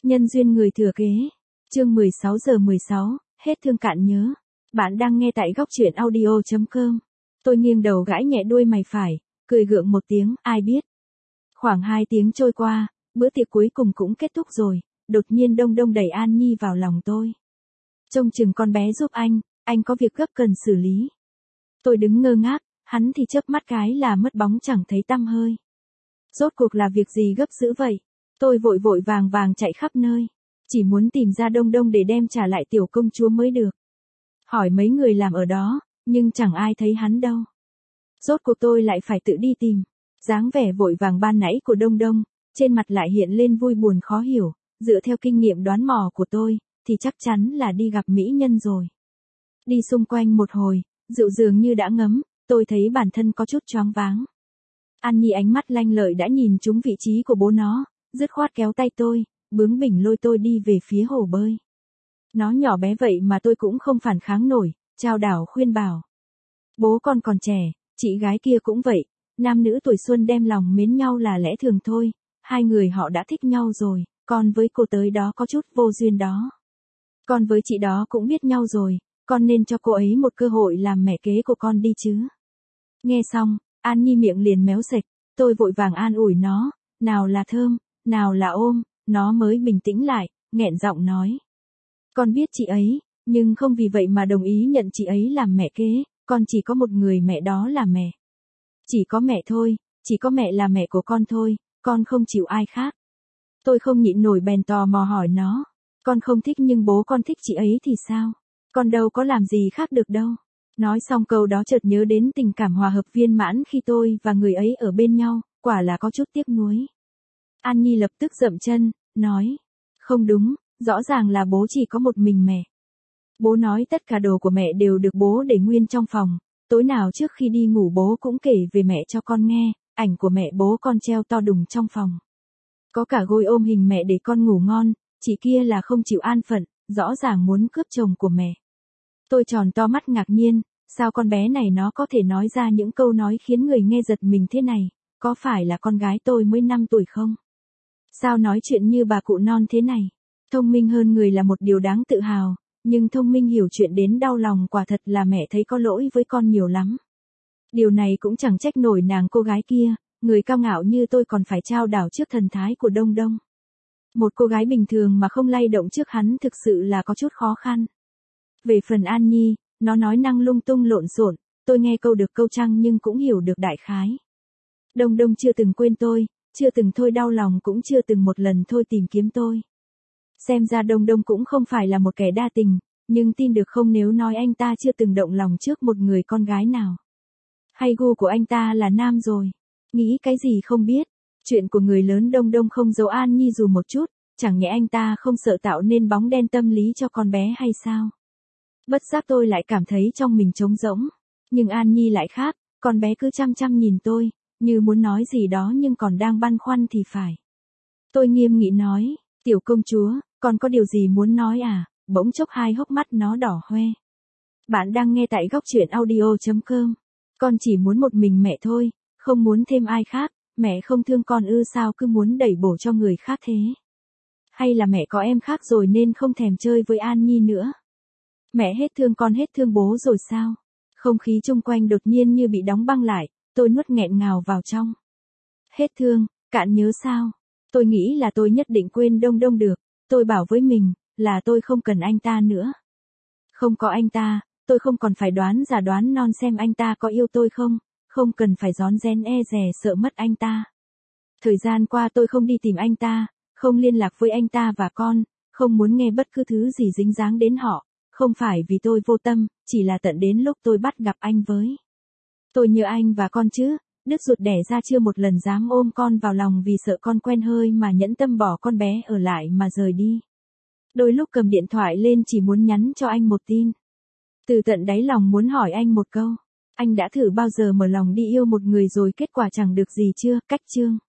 Nhân duyên người thừa kế. Chương 16:16, hết thương cạn nhớ. Bạn đang nghe tại góc truyện audio.com. Tôi nghiêng đầu gãi nhẹ đuôi mày phải, cười gượng một tiếng, ai biết. Khoảng 2 tiếng trôi qua, bữa tiệc cuối cùng cũng kết thúc rồi, đột nhiên Đông Đông đẩy An Nhi vào lòng tôi. Trông chừng con bé giúp anh có việc gấp cần xử lý. Tôi đứng ngơ ngác, hắn thì chớp mắt cái là mất bóng chẳng thấy tăm hơi. Rốt cuộc là việc gì gấp dữ vậy? Tôi vội vội vàng vàng chạy khắp nơi, chỉ muốn tìm ra Đông Đông để đem trả lại tiểu công chúa mới được. Hỏi mấy người làm ở đó, nhưng chẳng ai thấy hắn đâu. Rốt cuộc tôi lại phải tự đi tìm. Dáng vẻ vội vàng ban nãy của Đông Đông, trên mặt lại hiện lên vui buồn khó hiểu, dựa theo kinh nghiệm đoán mò của tôi, thì chắc chắn là đi gặp mỹ nhân rồi. Đi xung quanh một hồi, rượu dường như đã ngấm, tôi thấy bản thân có chút choáng váng. An Nhi ánh mắt lanh lợi đã nhìn trúng vị trí của bố nó, dứt khoát kéo tay tôi, bướng bỉnh lôi tôi đi về phía hồ bơi. Nó nhỏ bé vậy mà tôi cũng không phản kháng nổi, chao đảo khuyên bảo. Bố con còn trẻ, chị gái kia cũng vậy, nam nữ tuổi xuân đem lòng mến nhau là lẽ thường thôi, hai người họ đã thích nhau rồi, con với cô tới đó có chút vô duyên đó. Con với chị đó cũng biết nhau rồi, con nên cho cô ấy một cơ hội làm mẹ kế của con đi chứ. Nghe xong, An Nhi miệng liền méo sệch, tôi vội vàng an ủi nó, nào là thơm, nào là ôm, nó mới bình tĩnh lại, nghẹn giọng nói. Con biết chị ấy, nhưng không vì vậy mà đồng ý nhận chị ấy làm mẹ kế, con chỉ có một người mẹ đó là mẹ. Chỉ có mẹ thôi, chỉ có mẹ là mẹ của con thôi, con không chịu ai khác. Tôi không nhịn nổi bèn tò mò hỏi nó, con không thích nhưng bố con thích chị ấy thì sao? Con đâu có làm gì khác được đâu. Nói xong câu đó chợt nhớ đến tình cảm hòa hợp viên mãn khi tôi và người ấy ở bên nhau, quả là có chút tiếc nuối. An Nhi lập tức dậm chân, nói, không đúng, rõ ràng là bố chỉ có một mình mẹ. Bố nói tất cả đồ của mẹ đều được bố để nguyên trong phòng, tối nào trước khi đi ngủ bố cũng kể về mẹ cho con nghe, ảnh của mẹ bố con treo to đùng trong phòng. Có cả gối ôm hình mẹ để con ngủ ngon, chị kia là không chịu an phận, rõ ràng muốn cướp chồng của mẹ. Tôi tròn to mắt ngạc nhiên, sao con bé này nó có thể nói ra những câu nói khiến người nghe giật mình thế này, có phải là con gái tôi mới 5 tuổi không? Sao nói chuyện như bà cụ non thế này? Thông minh hơn người là một điều đáng tự hào, nhưng thông minh hiểu chuyện đến đau lòng quả thật là mẹ thấy có lỗi với con nhiều lắm. Điều này cũng chẳng trách nổi nàng cô gái kia, người cao ngạo như tôi còn phải trao đảo trước thần thái của Đông Đông. Một cô gái bình thường mà không lay động trước hắn thực sự là có chút khó khăn. Về phần An Nhi, nó nói năng lung tung lộn xộn, tôi nghe câu được câu trăng nhưng cũng hiểu được đại khái. Đông Đông chưa từng quên tôi, chưa từng thôi đau lòng cũng chưa từng một lần thôi tìm kiếm tôi. Xem ra Đông Đông cũng không phải là một kẻ đa tình, nhưng tin được không nếu nói anh ta chưa từng động lòng trước một người con gái nào. Hay gu của anh ta là nam rồi. Nghĩ cái gì không biết. Chuyện của người lớn Đông Đông không giấu An Nhi dù một chút, chẳng nhẽ anh ta không sợ tạo nên bóng đen tâm lý cho con bé hay sao? Bất giác tôi lại cảm thấy trong mình trống rỗng. Nhưng An Nhi lại khác, con bé cứ chăm chăm nhìn tôi, như muốn nói gì đó nhưng còn đang băn khoăn thì phải. Tôi nghiêm nghị nói, tiểu công chúa, con có điều gì muốn nói à? Bỗng chốc hai hốc mắt nó đỏ hoe. Bạn đang nghe tại góc truyện audio.com. Con chỉ muốn một mình mẹ thôi, không muốn thêm ai khác, mẹ không thương con ư sao cứ muốn đẩy bổ cho người khác thế? Hay là mẹ có em khác rồi nên không thèm chơi với An Nhi nữa? Mẹ hết thương con hết thương bố rồi sao? Không khí chung quanh đột nhiên như bị đóng băng lại, tôi nuốt nghẹn ngào vào trong. Hết thương, cạn nhớ sao? Tôi nghĩ là tôi nhất định quên Đông Đông được, tôi bảo với mình, là tôi không cần anh ta nữa. Không có anh ta, tôi không còn phải đoán giả đoán non xem anh ta có yêu tôi không, không cần phải rón rén e dè sợ mất anh ta. Thời gian qua tôi không đi tìm anh ta, không liên lạc với anh ta và con, không muốn nghe bất cứ thứ gì dính dáng đến họ, không phải vì tôi vô tâm, chỉ là tận đến lúc tôi bắt gặp anh với. Tôi nhớ anh và con chứ, đứt ruột đẻ ra chưa một lần dám ôm con vào lòng vì sợ con quen hơi mà nhẫn tâm bỏ con bé ở lại mà rời đi. Đôi lúc cầm điện thoại lên chỉ muốn nhắn cho anh một tin. Từ tận đáy lòng muốn hỏi anh một câu. Anh đã thử bao giờ mở lòng đi yêu một người rồi kết quả chẳng được gì chưa? Cách chương.